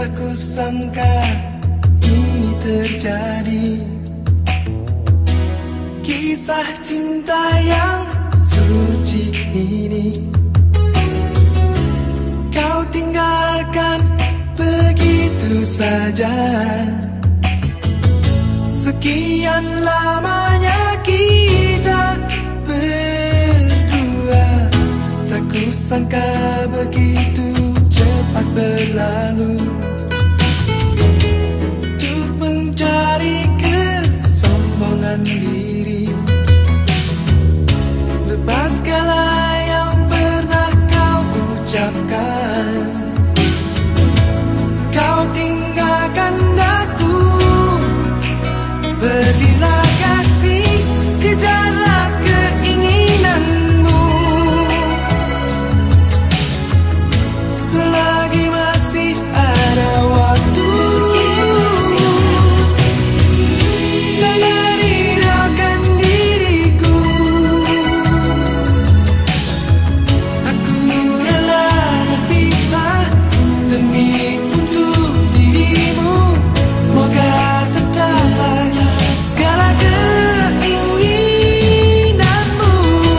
Tak kusangka ini terjadi, kisah cinta yang suci ini. Kau tinggalkan begitu saja. Sekian lamanya kita berdua, tak kusangka begitu cepat berlalu. Untuk mencari kesombongan diri, lepas segala yang pernah kau ucapkan. Kau tinggalkan aku, pergilah kasih, kejarlah keinginanmu. Selagi masih ada waktu, jangan hiraukan diriku. Aku rela berpisah demi untuk dirimu. Semoga tercapai segala keinginanmu.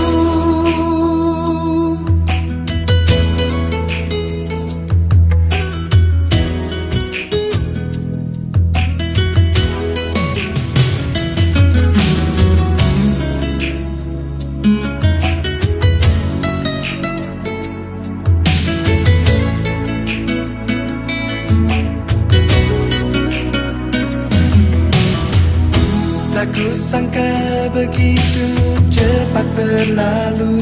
Tak kusangka begitu cepat berlalu.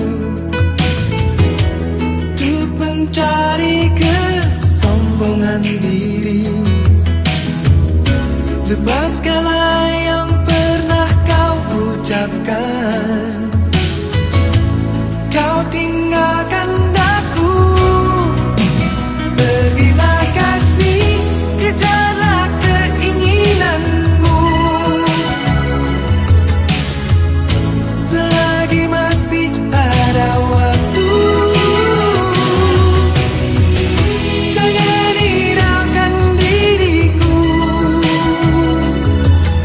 Untuk mencari kesombongan diri, lepas segala yang pernah kau ucapkan. Kau tinggalkan aku, pergilah kasih, kejarlah keinginanmu. Selagi masih ada waktu, jangan hiraukan diriku.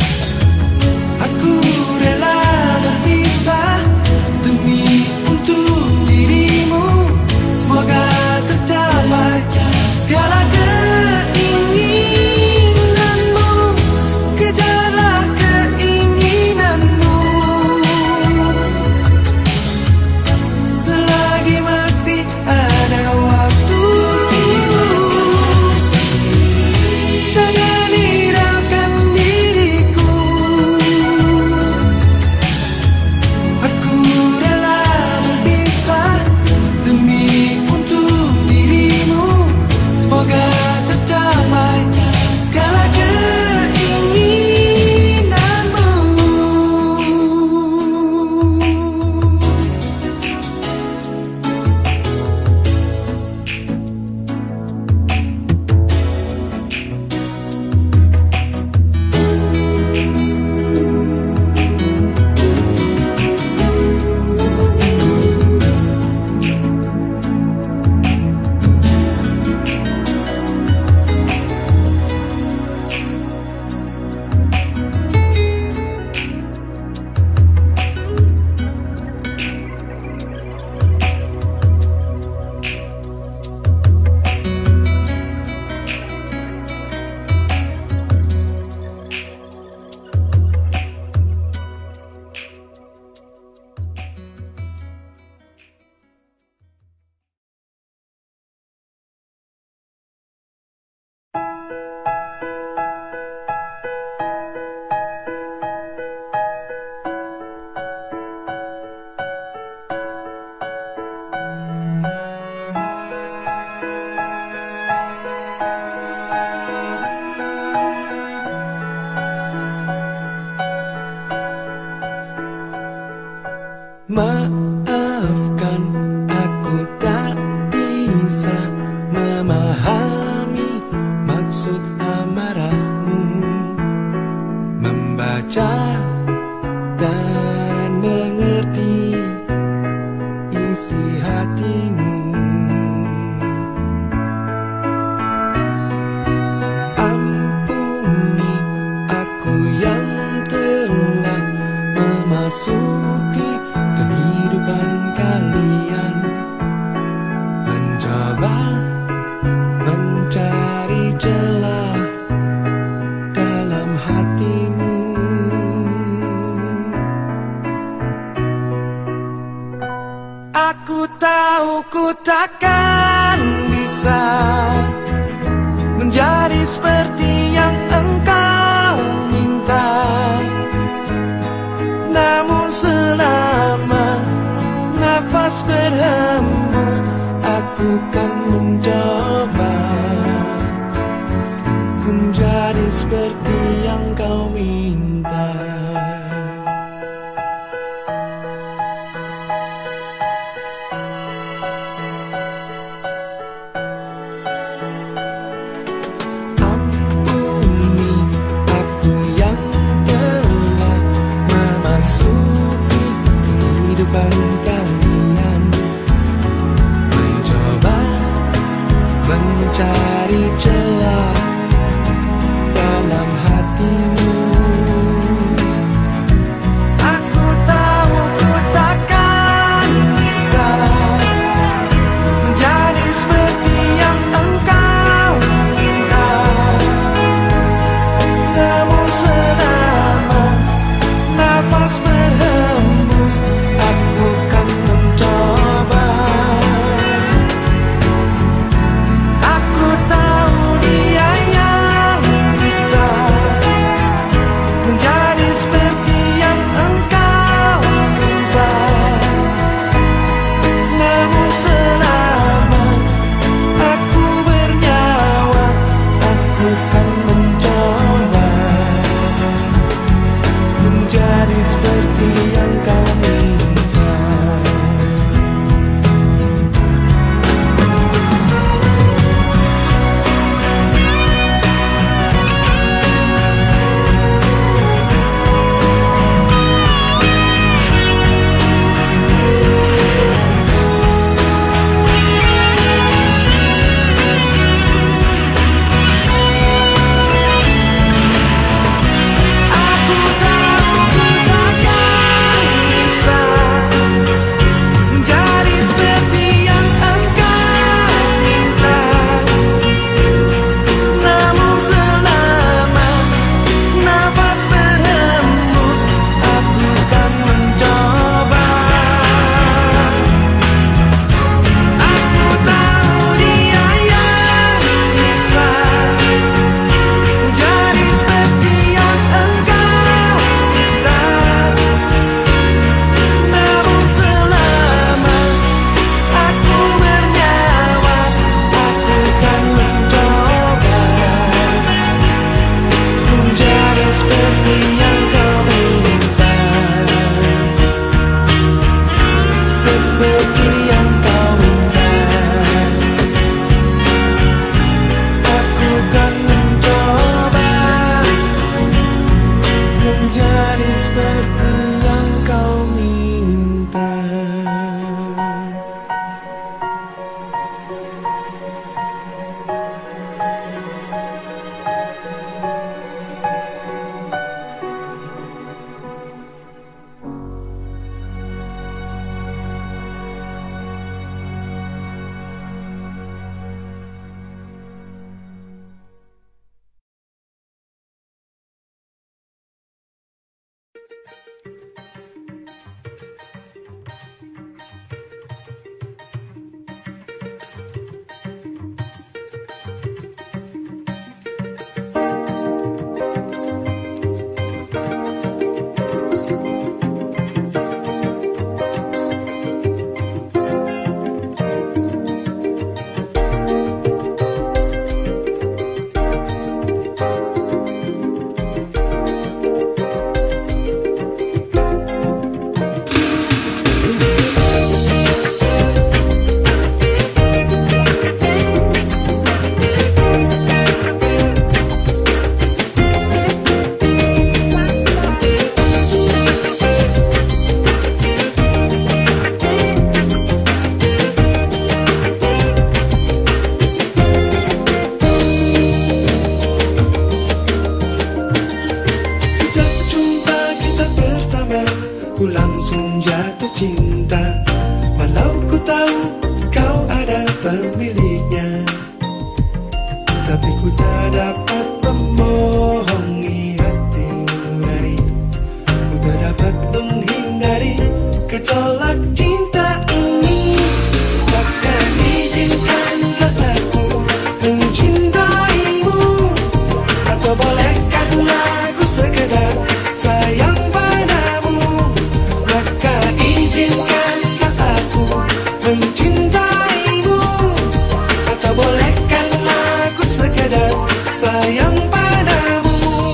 pemiliknya. Tapi ku tak dapat membohongi hati nurani. Ku tak dapat menghindari gejolak cinta ini. Maka izinkanlah aku mencintaimu. Atau bolehkanlah aku sekedar sayang padamu. Maka izinkanlah aku mencintaimu. Atau bolehkanlah aku sekedar sayang padamu.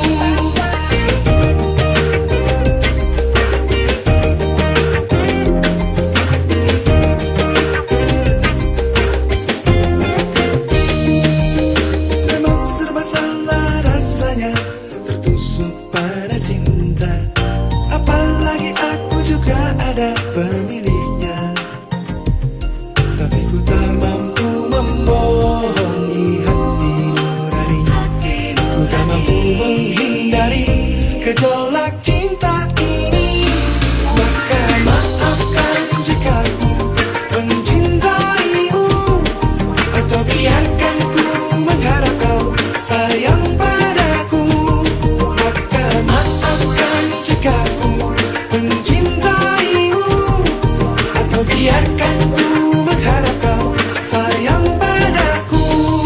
Memang serba salah rasanya tertusuk pada cinta. Apalagi aku juga ada pemiliknya. Tapi ku tak mampu membohongi hati nurani. Ku tak mampu menghindari gejolak cinta ini. Maka maafkan jika ku mencintaimu. Atau biarkan ku mengharap kau sayang padaku. Maka maafkan jika ku mencintaimu. Atau biarkan ku mengharap kau sayang padaku.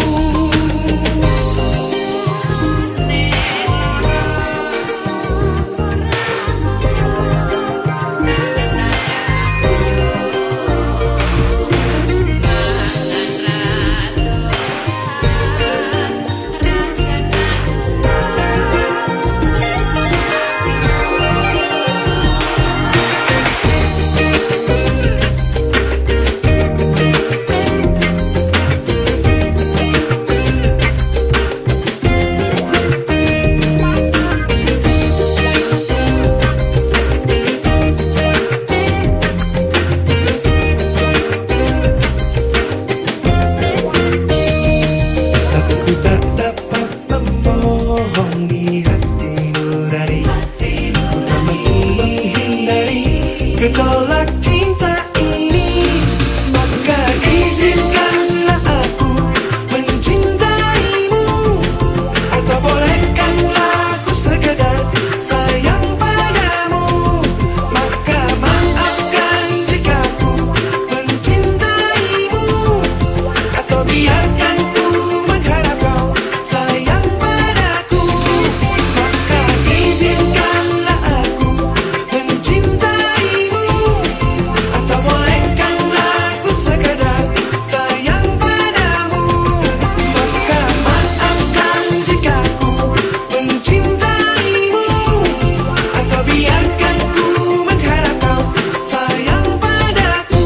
Tapi ku tak dapat membohongi hati nurani. Ku tak mampu menghindari gejolak cinta ini. Maka izinkanlah aku mencintaimu. Atau bolehkanlah aku sekedar sayang padamu. Maka maafkan jika ku mencintaimu. Atau biarkan ku mengharap kau sayang padaku. Maka izinkanlah aku mencintaimu. Atau bolehkanlah aku sekedar sayang padamu. Maka maafkan jika ku mencintaimu. Atau biarkan ku mengharap kau sayang padaku.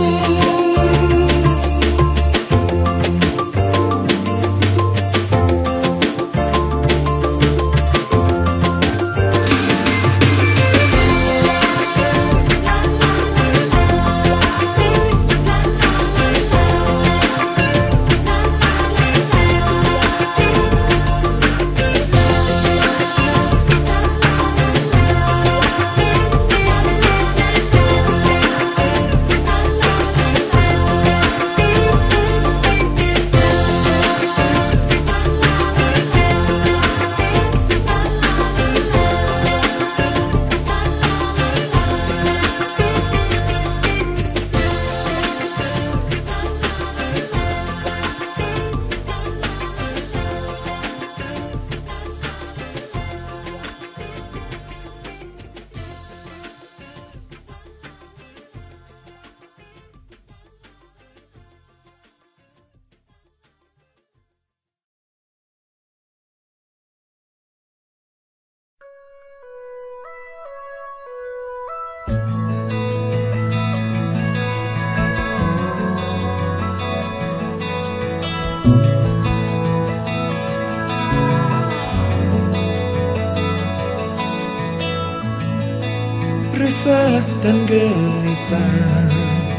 Resah dan gelisah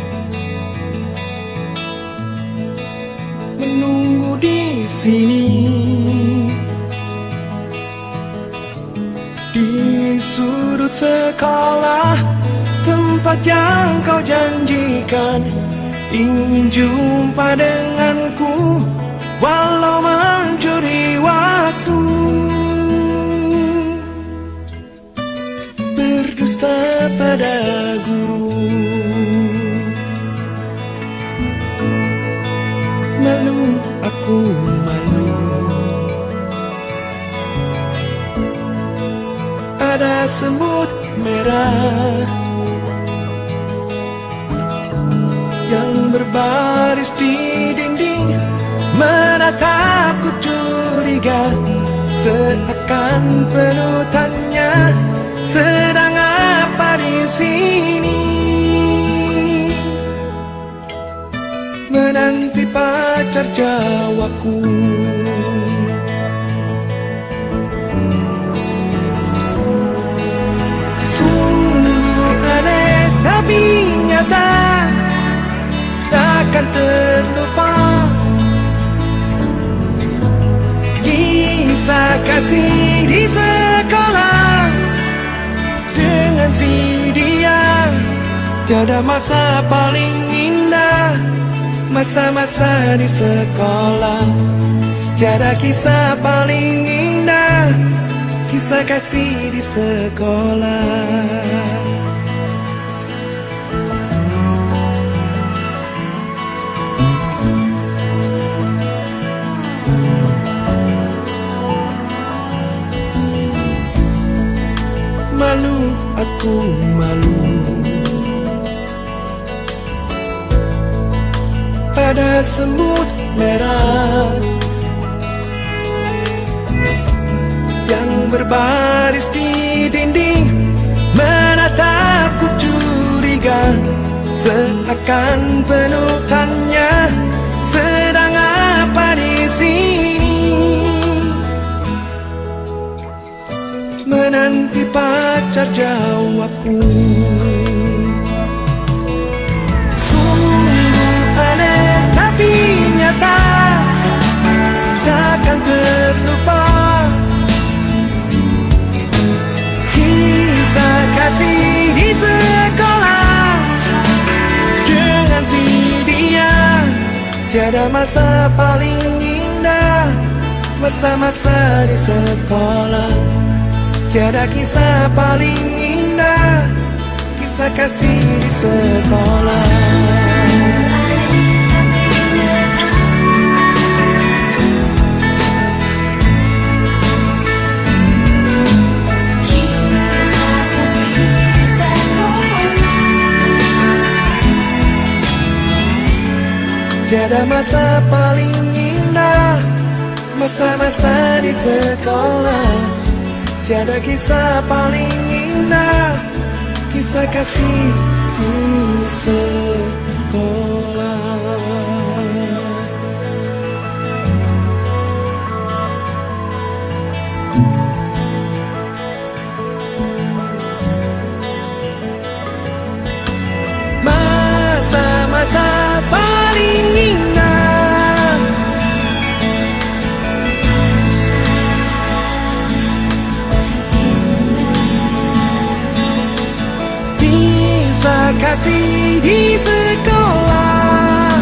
menunggu di sini, di sudut sekolah tempat yang kau janjikan. ingin jumpa denganku, walau mencuri waktu. Berdusta pada guru, malu aku malu. Ada semut merah yang berbaris di dinding, menatapku curiga, seakan penuh tanya, sedang apa di sini? Menanti pacar jawabku. Sungguh aneh tapi nyata, takkan terlupa kisah kasih di sekolah dengan si dia. Tiada masa paling indah, masa-masa di sekolah. Tiada kisah paling indah, kisah kasih di sekolah. Malu aku malu pada semut merah yang berbaris di dinding, menatapku curiga, seakan penuh tanya, sedang apa di sini? Menanti pacar jawabku. Sungguh aneh tapi nyata, takkan terlupa kisah kasih di sekolah dengan si dia. Tiada masa paling indah, masa-masa di sekolah. Tiada kisah paling indah, kisah kasih di sekolah. Tiada masa paling indah, masa-masa di sekolah. Tiada kisah paling indah, kisah kasih di sekolah. Masa-masa paling indah, kisah kasih di sekolah.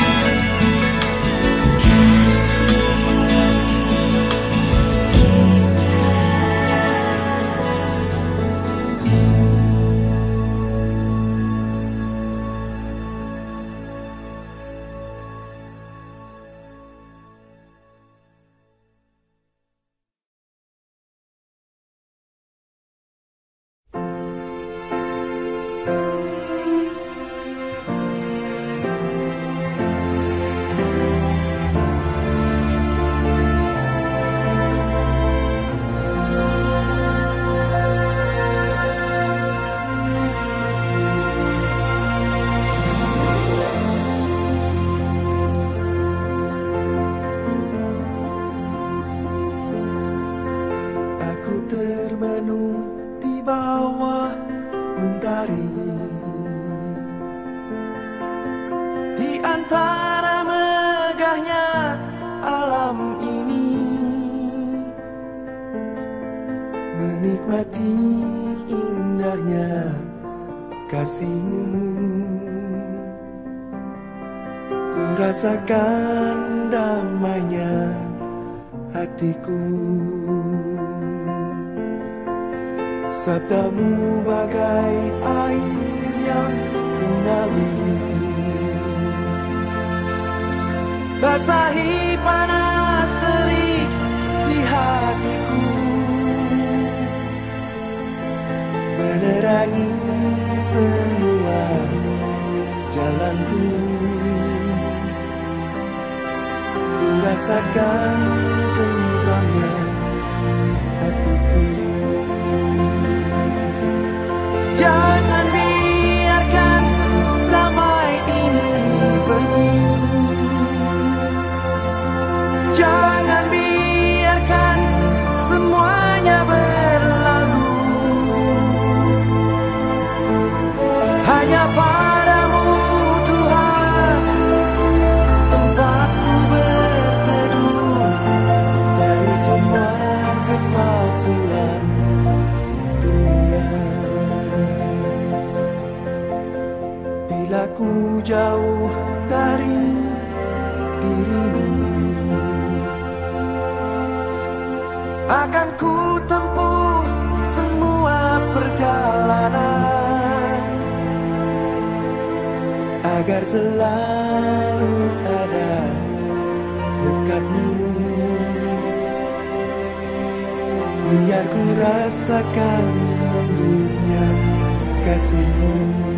menikmati indahnya kasihmu. rasakan damainya hatiku. Sabdamu bagai air yang mengalir, basahi panas terik di hatiku, menerangi semua jalanku. Ku rasakan tentramnya hatiku. Jangan biarkan damai ini pergi. Jangan biarkan semuanya berlalu. Hanya padamu Tuhan tempatku berteduh dari semua kepalsuan dunia. Bila ku jauh dari dirimu, akan ku tempuh semua perjalanan agar selalu ada dekatmu. Biar ku rasakan lembutnya kasihmu.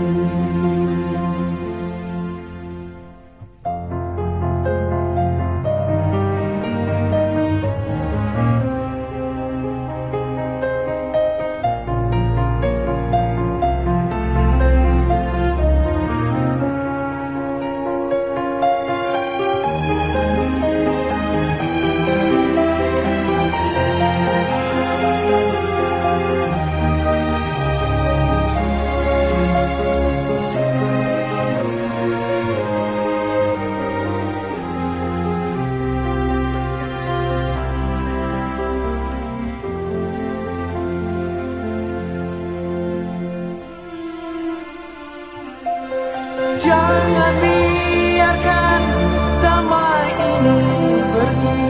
Jangan biarkan damai ini pergi.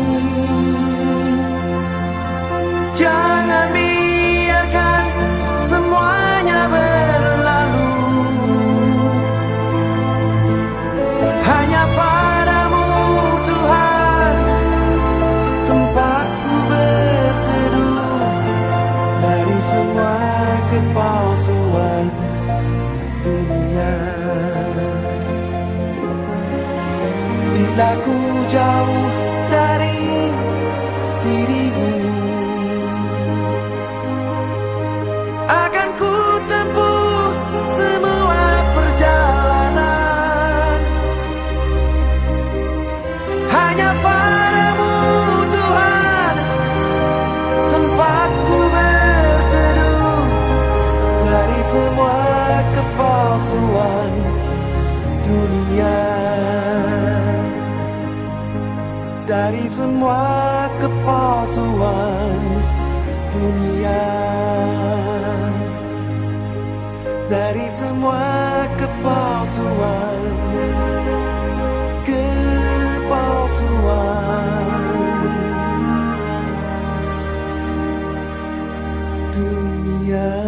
Jangan biarkan semuanya berlalu. Hanya padamu Tuhan tempatku berteduh dari semua kepalsuan dunia. Bila ku jauh dari dirimu, akan ku tempuh semua perjalanan hanya padamu Tuhan tempatku berteduh dari semua kepalsuan dunia. Dari semua kepalsuan dunia. Dari semua kepalsuan dunia.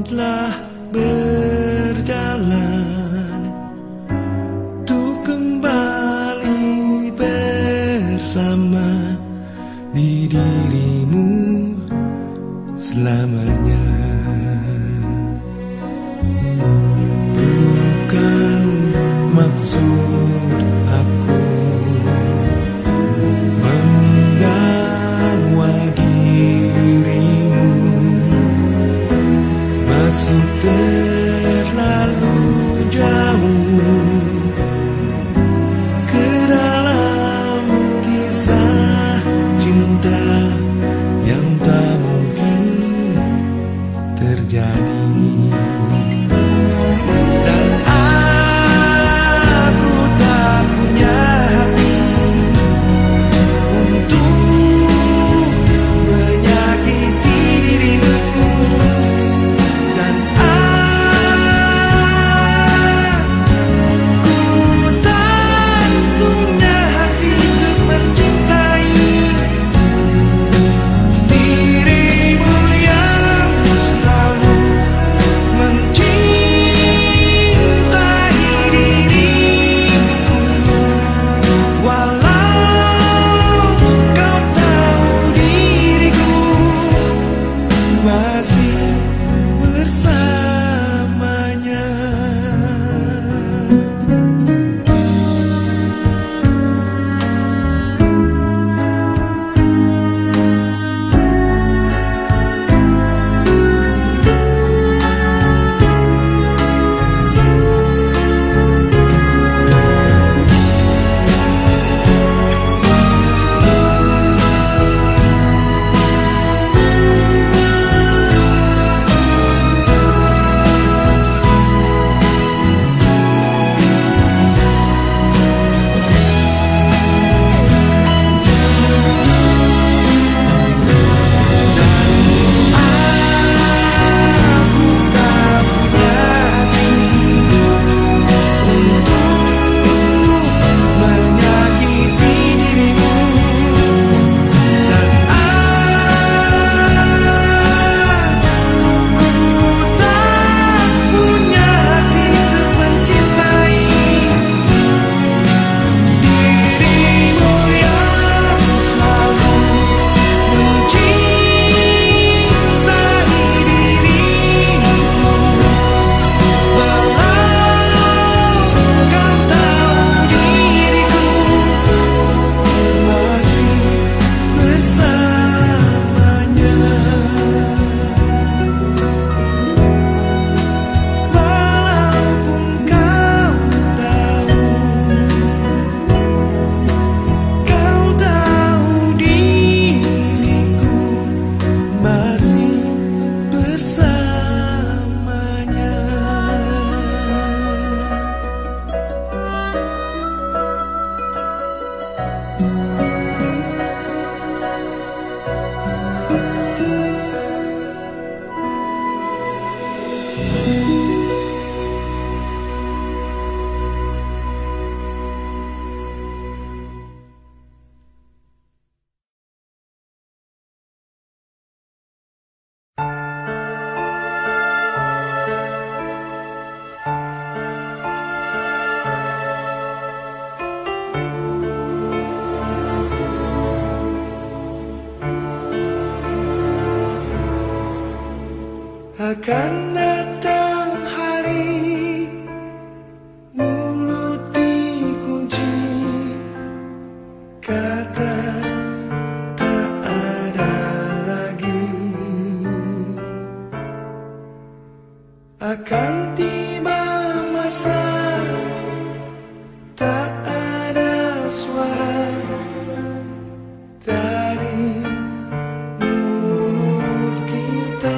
telah berjalan untuk kembali bersama di dirimu selamanya. Bukan maksud aku membawa dirimu masuk terlalu jauh ke dalam kisah cinta yang tak mungkin terjadi. Dan aku tak punya hati untuk menyakiti dirimu. Dan aku tak punya hati untuk mencintai dirimu yang selalu mencintai diriku. Walau kau tahu diriku masih bersamanya. Akan datang hari mulut dikunci, kata tak ada lagi. Akan tiba masa tak ada suara dari mulut kita.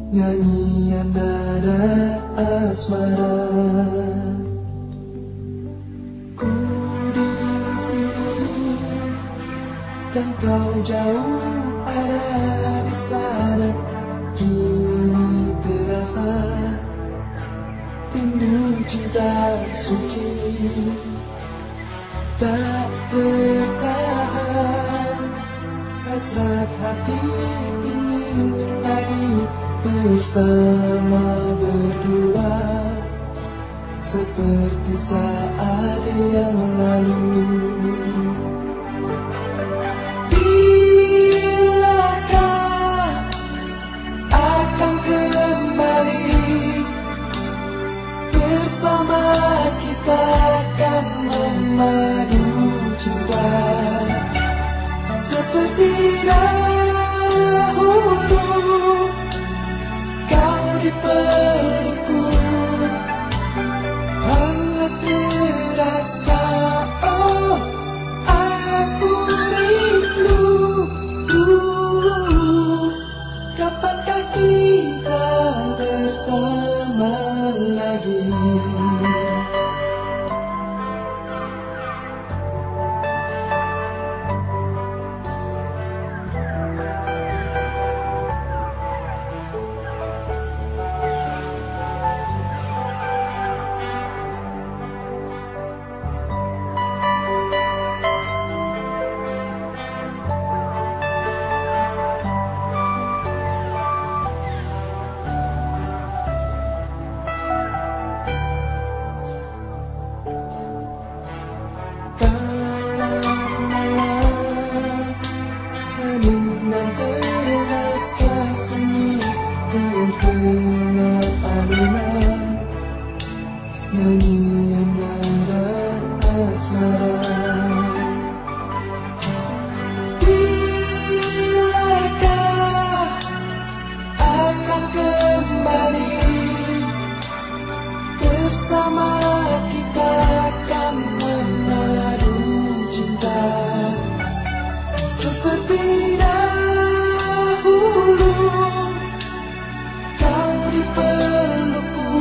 nyanyian nada asmara. Ku di sini dan kau jauh ada di sana. Kini terasa rindu cinta suci, tak tertahan hasrat hati ingin lagi bersama berdua seperti saat yang lalu. Bilakah akan kembali bersama kita akan memadu cinta seperti dahulu. Kau di pelukku hangat terasa, oh aku rindu. Kapankah kita bersama lagi? Hening terasa sunyi, terdengar alunan nyanyian nada asmara. Bilakah akan kembali bersama kita akan memadu cinta seperti dahulu. Kau di pelukku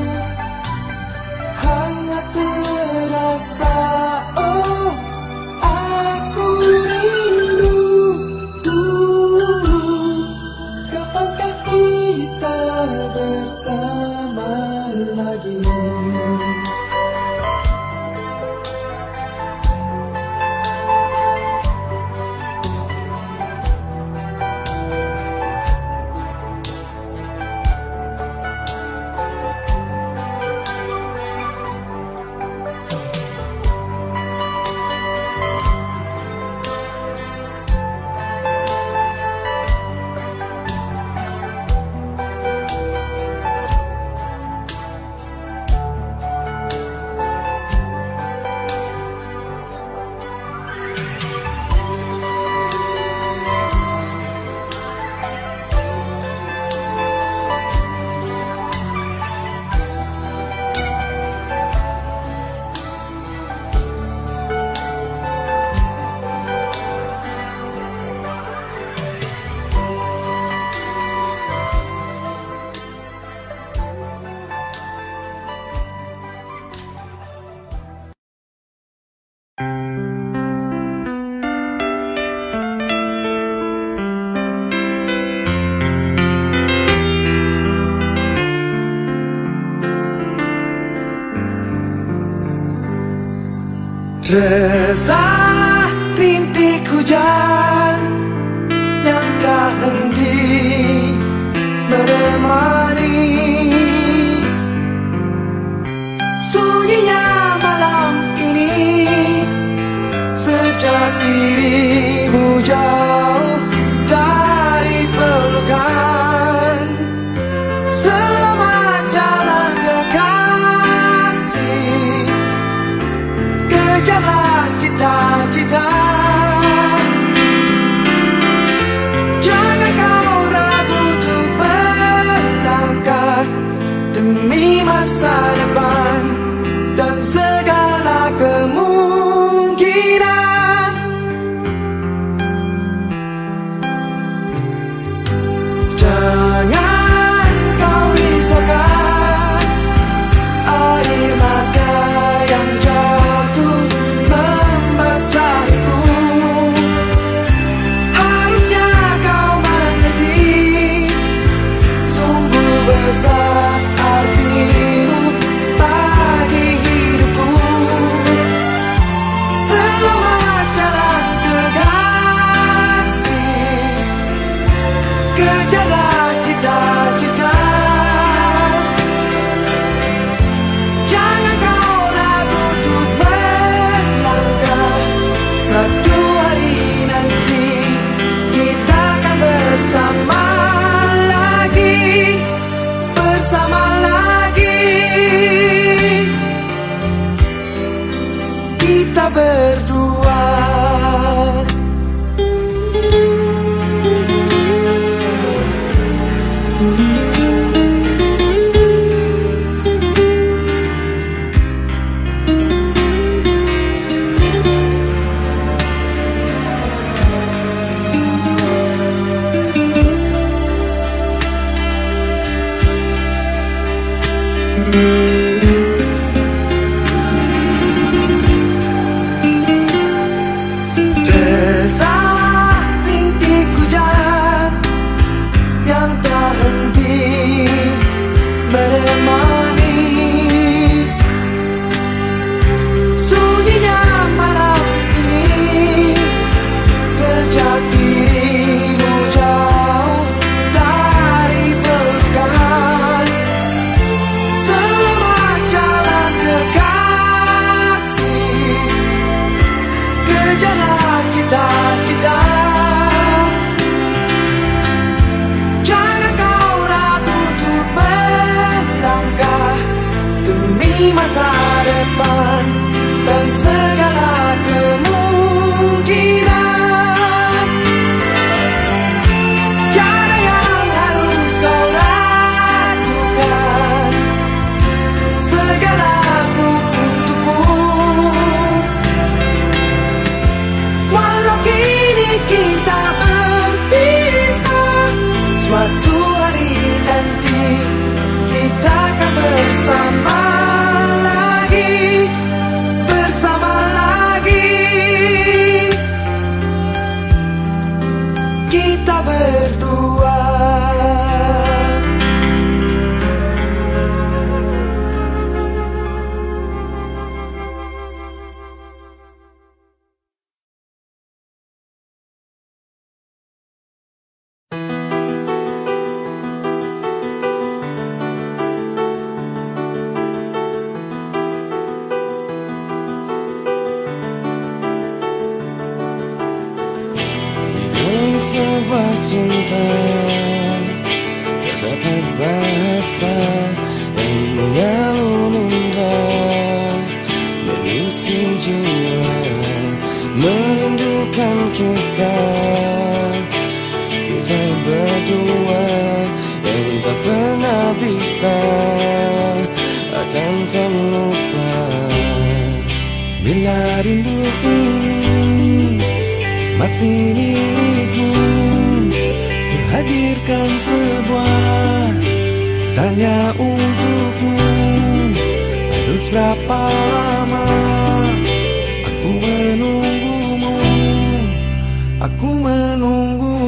hangat terasa, oh aku rindu. Kapankah kita bersama lagi? Resah rintik hujan yang tak henti menemani sunyinya malam ini sejak dirimu jauh dari pelukan. Selamat jalan kekasih, kejarlah cita-cita. Jangan kau ragu untuk berlangkah demi masa depan dan segala kemungkinan. besar artimu bagi hidupku. Selamat jalan kekasih, kejarlah cita-cita. Jangan kau ragu untuk melangkah. Satu hari nanti kita akan bersama lagi, bersama lagi. Kita berdua. Desah rintik hujan yang tak henti menemani sunyinya malam ini. Sejak dirimu jauh dari pelukan, selamat jalan kekasih, kejarlah cita-cita. Jangan kau ragu untuk melangkah demi masa depan dan segala kemungkinan. Tiada yang harus kau ragukan, segalaku untukmu. Walau kini kita berpisah, suatu hari nanti kita akan bersama lagi, bersama lagi. Kita berdua. Dalam sebuah cinta terdapat bahasa yang mengalun indah, mengisi jiwa, merindukan kisah kita berdua yang tak pernah bisa akan terlupa. Bila rindu ini masih milikmu, ku hadirkan sebuah tanya untukmu. Harus berapa lama aku menunggumu, aku menunggumu.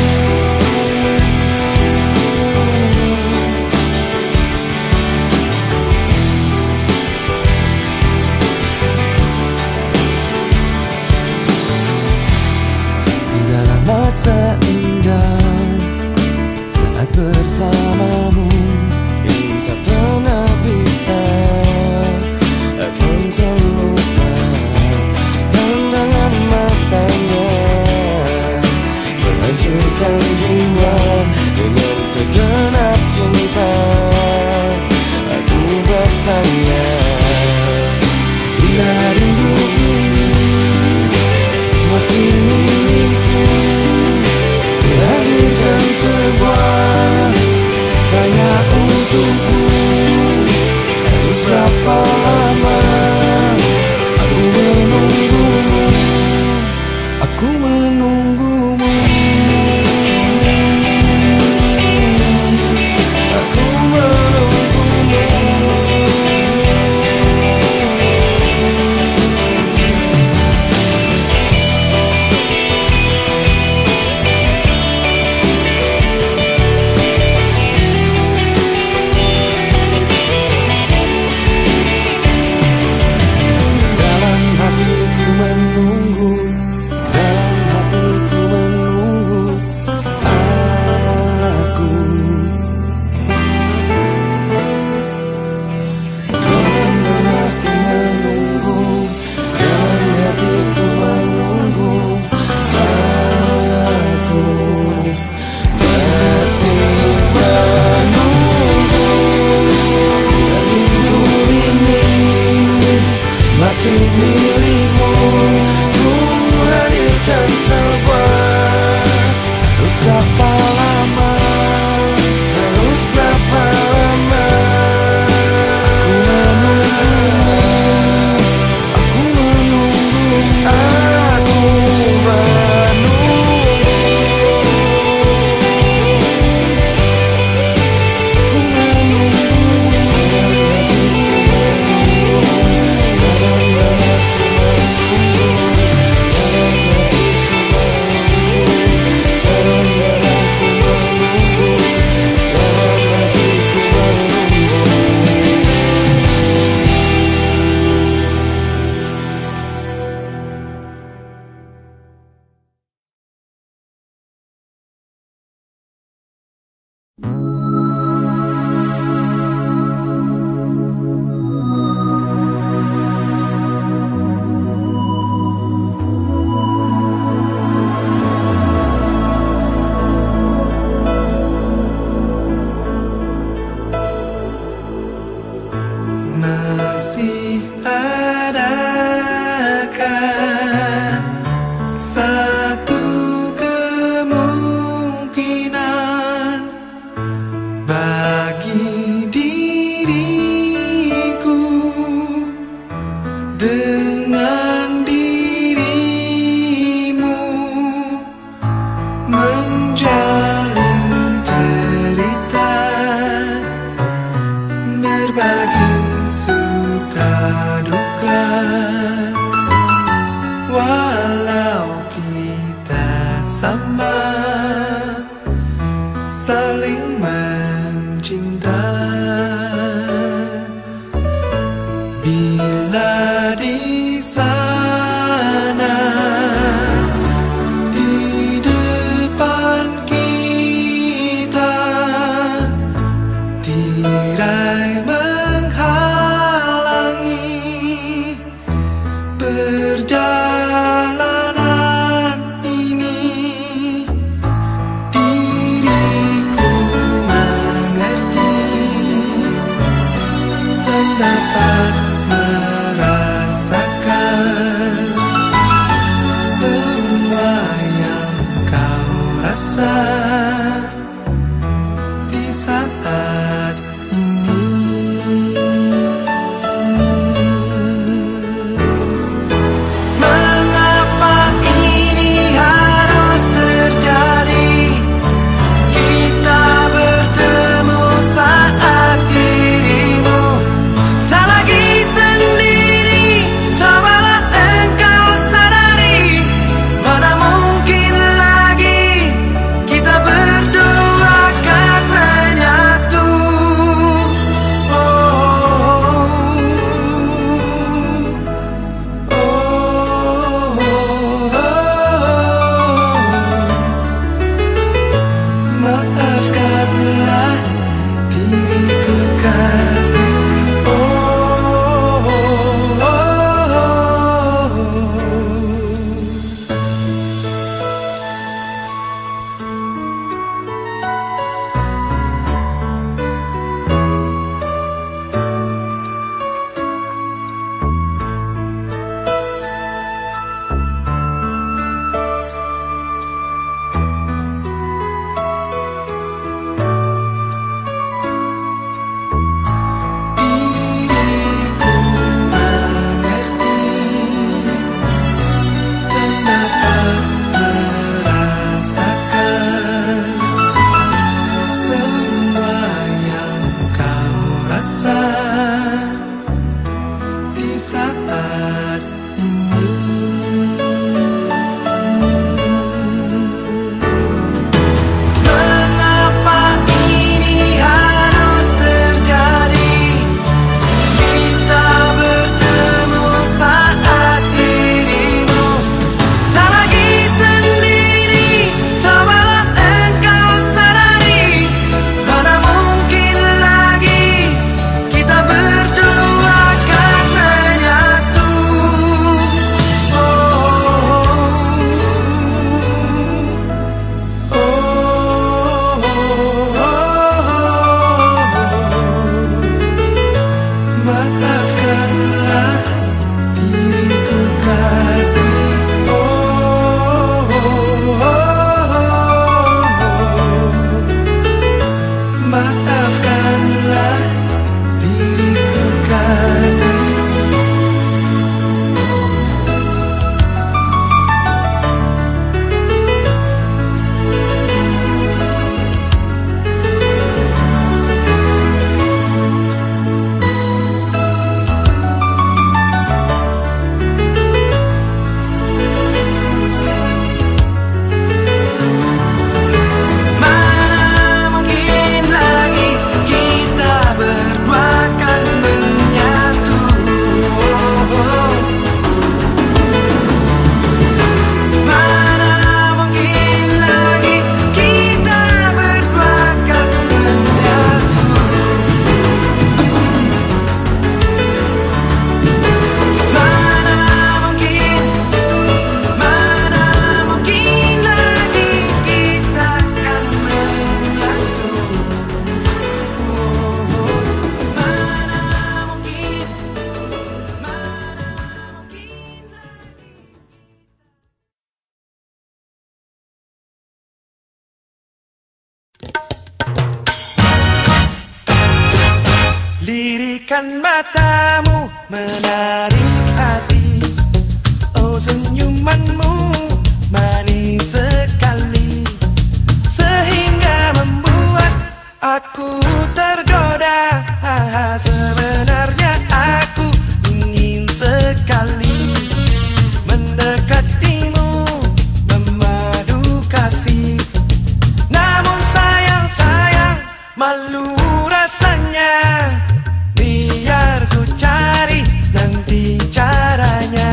Masa indah saat bersamamu yang tak pernah bisa akan terlupa. Pandangan matanya menghancurkan jiwa dengan segenap cinta. Aku bertanya, bila rindu ini masih milikmu, hadirkan sebuah tanya untukmu. Harus berapa lama aku menunggumu, aku menunggumu. aku Bagi diriku dengan dirimu menjalin cerita, berbagi suka duka, walau kita sama saling mencinta. Bila di sana di depan kita tirai menghalangi perjalanan ini, diriku mengerti Bisikan matamu menarik hati. Oh, senyumanmu manis sekali, sehingga membuat aku tergoda. Sebenarnya aku ingin sekali mendekatimu, memadu kasih. Namun sayang, malu rasanya. Biar ku cari nanti caranya.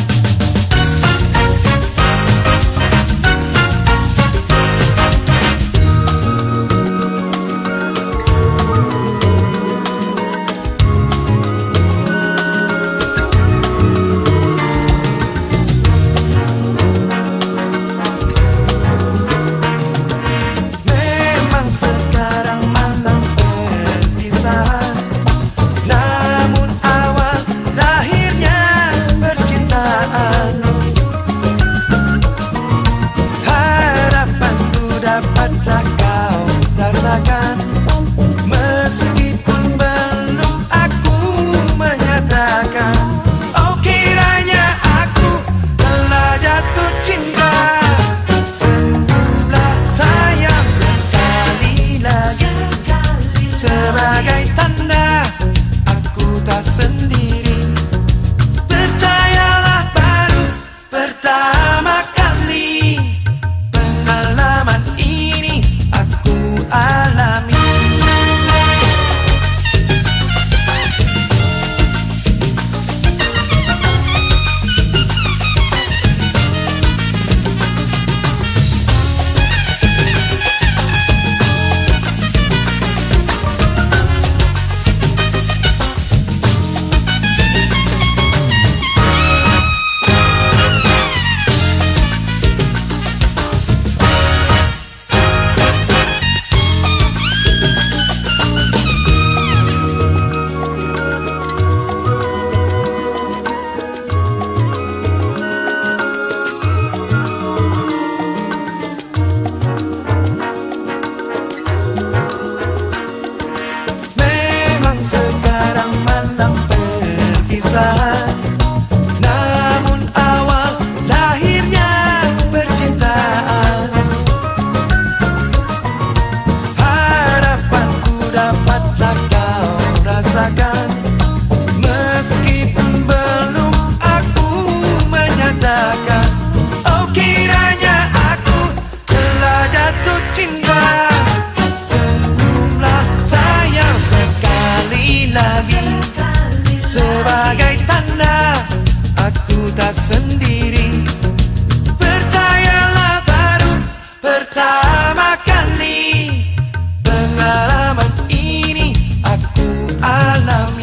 Memang sekarang malam perpisahan, namun awal lahirnya percintaan. Harapanku dapatlah kau rasakan, meskipun belum aku menyatakan. Oh, kiranya aku telah jatuh cinta. Senyumlah sayang sekali lagi, sebagai tanda aku tak sendiri. Percayalah, baru pertama kali pengalaman ini aku alami. Sekarang malam perpisahan, namun awal lahirnya percintaan. Harapanku dapatlah kau rasakan, meskipun belum aku menyatakan. Oh, kiranya aku telah jatuh cinta. Senyumlah sayang sekali lagi, sebagai tanda aku tak sendiri. Percayalah, baru pertama kali pengalaman ini aku alami.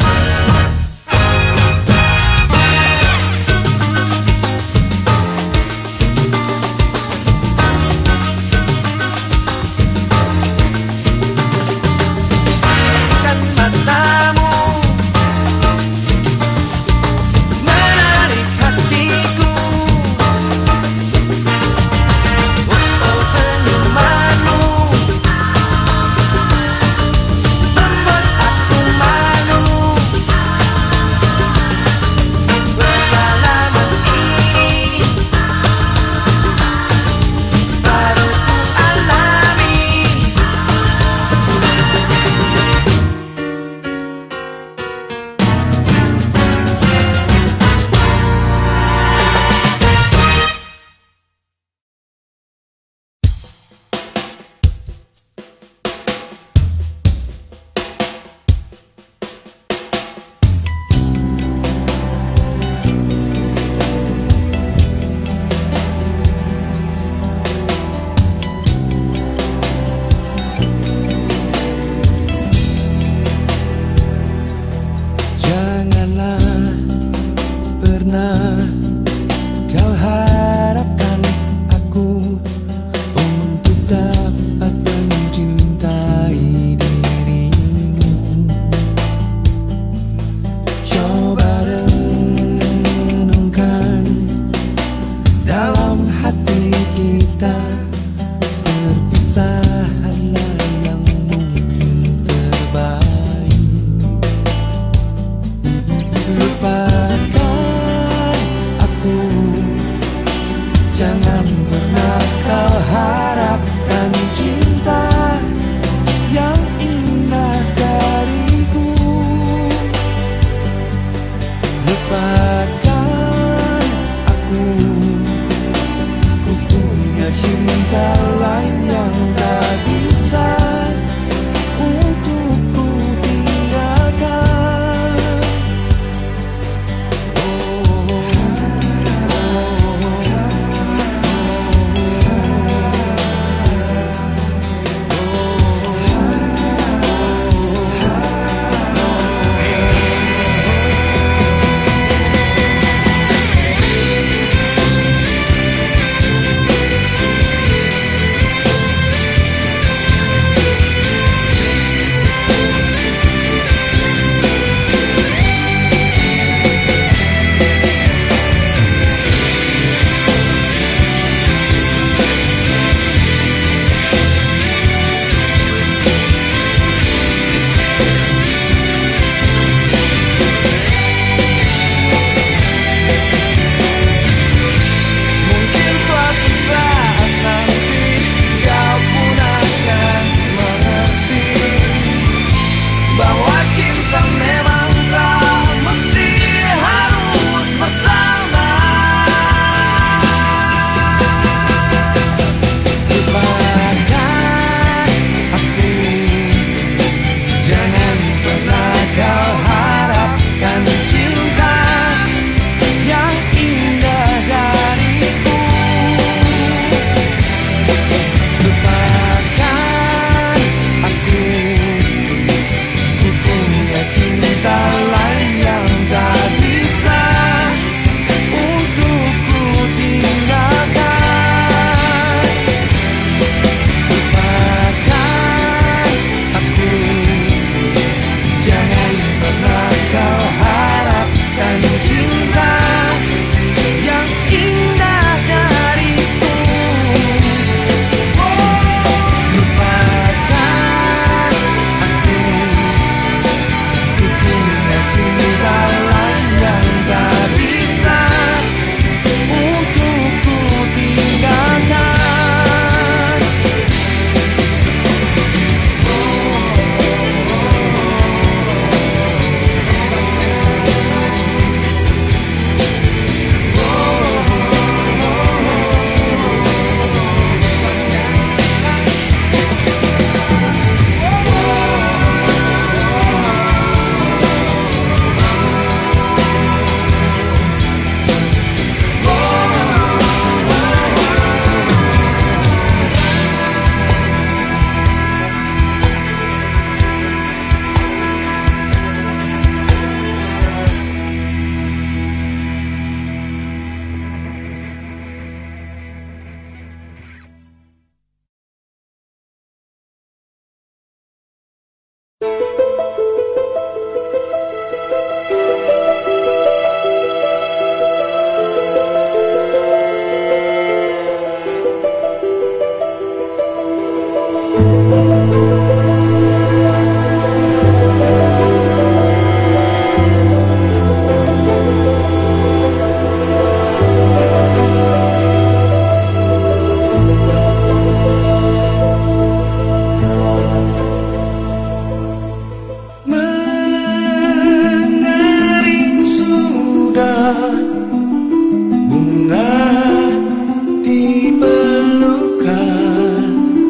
bunga di pelukan,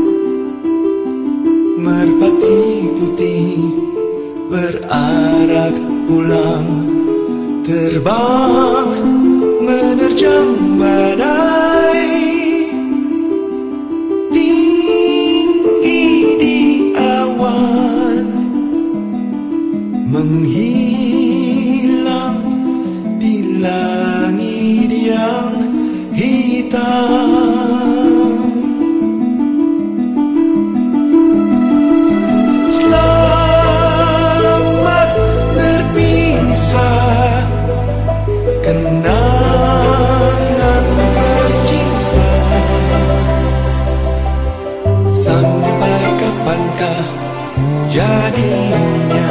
merpati putih berarak pulang, terbang menerjang badai, tinggi di awan, menghilang di langit yang hitam. Selamat berpisah, kenangan bercinta. Sampai kapankah jadinya?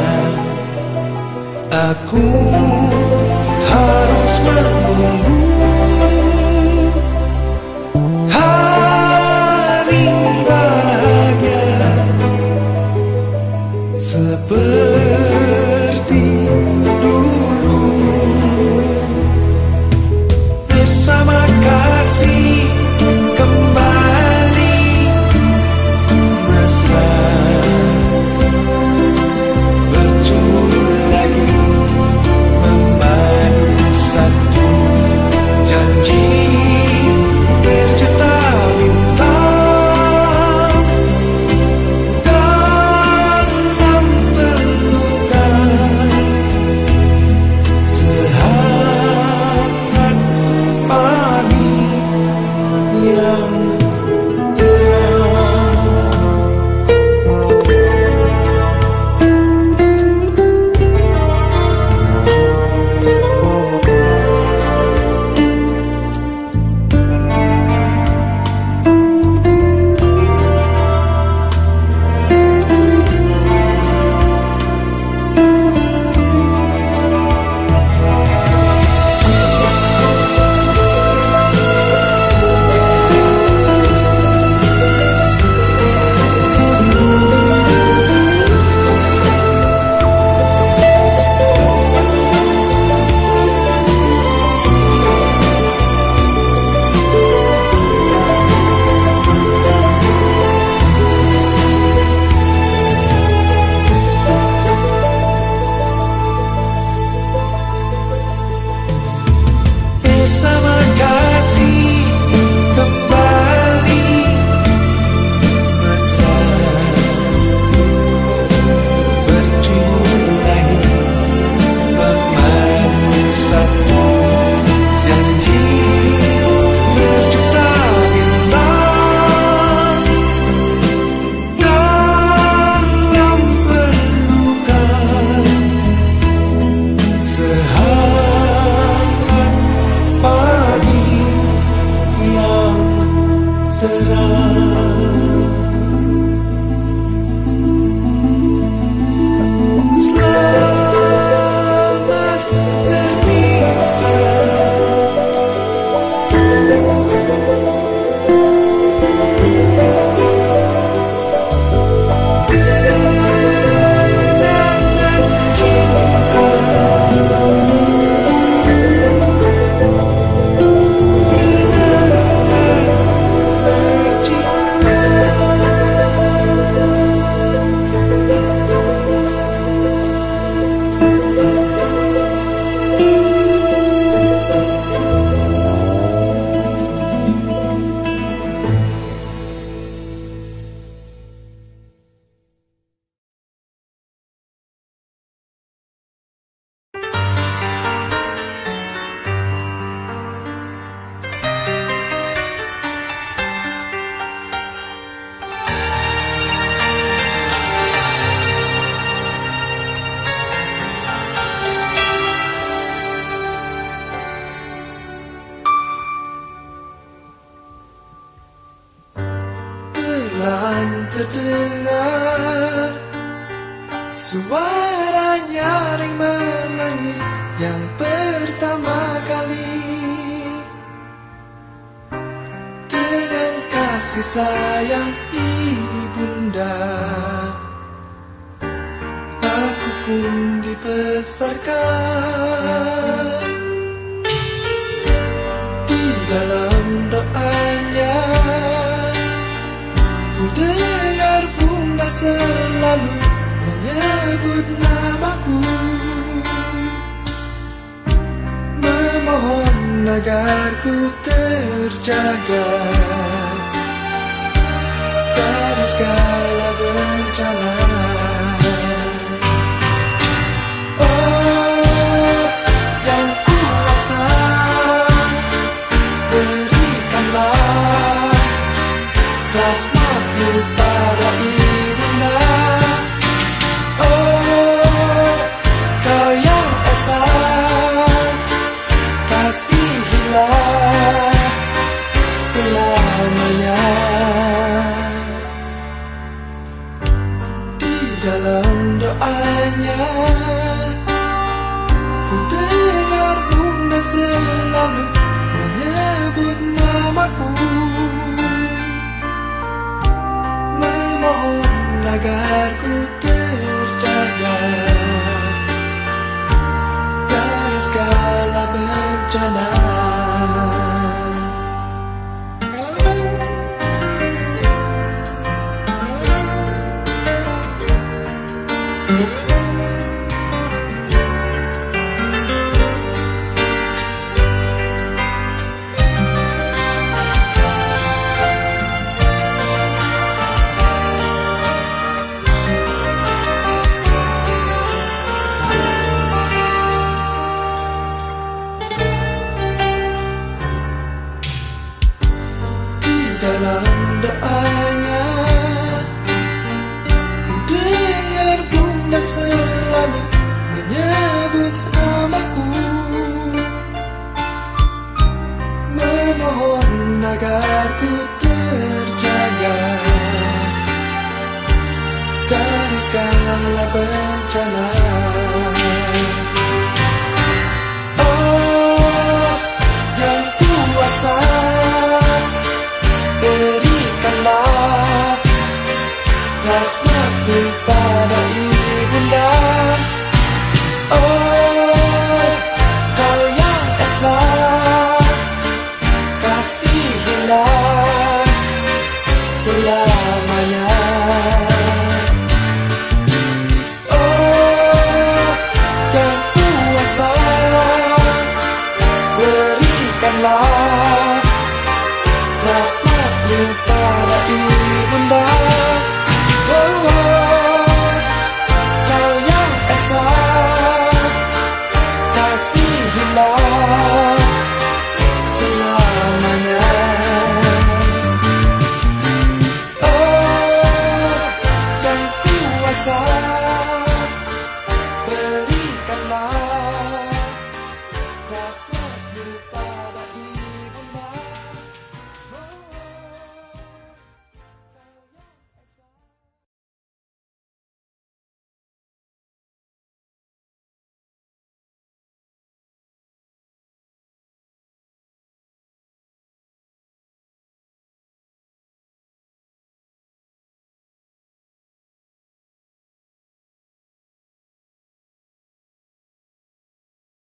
Aku harus menunggu hari bahagia seperti dulu, bersama kasih kembali mesra, berjumpa lagi memadu satu janji berjuta bintang dalam pelukan, sehangat pagi yang terang. Bersama kasih kembali mesra, berjumpa lagi memadu satu janji berjuta bintang dalam pelukan, sehangat pagi yang terang. Selamat berpisah, kenangan cinta, perlahan terdengar suara nyaring menangis yang pertama kali. Dengan kasih sayang ibunda, aku pun dibesarkan. Bunda selalu menyebut namaku, memohon agar ku terjaga dari segala bencana. Oh, yang kuasa, berikanlah rahmat-Mu pada Ibunda. Oh, Kau yang esa, kasihilah selamanya. Di dalam doanya ku dengar Bunda selalu menyebut namaku, memohon agar ku terjaga dari segala bencana. Dalam doanya ku dengar Bunda selalu menyebut namaku, memohon agar ku terjaga dari segala bencana.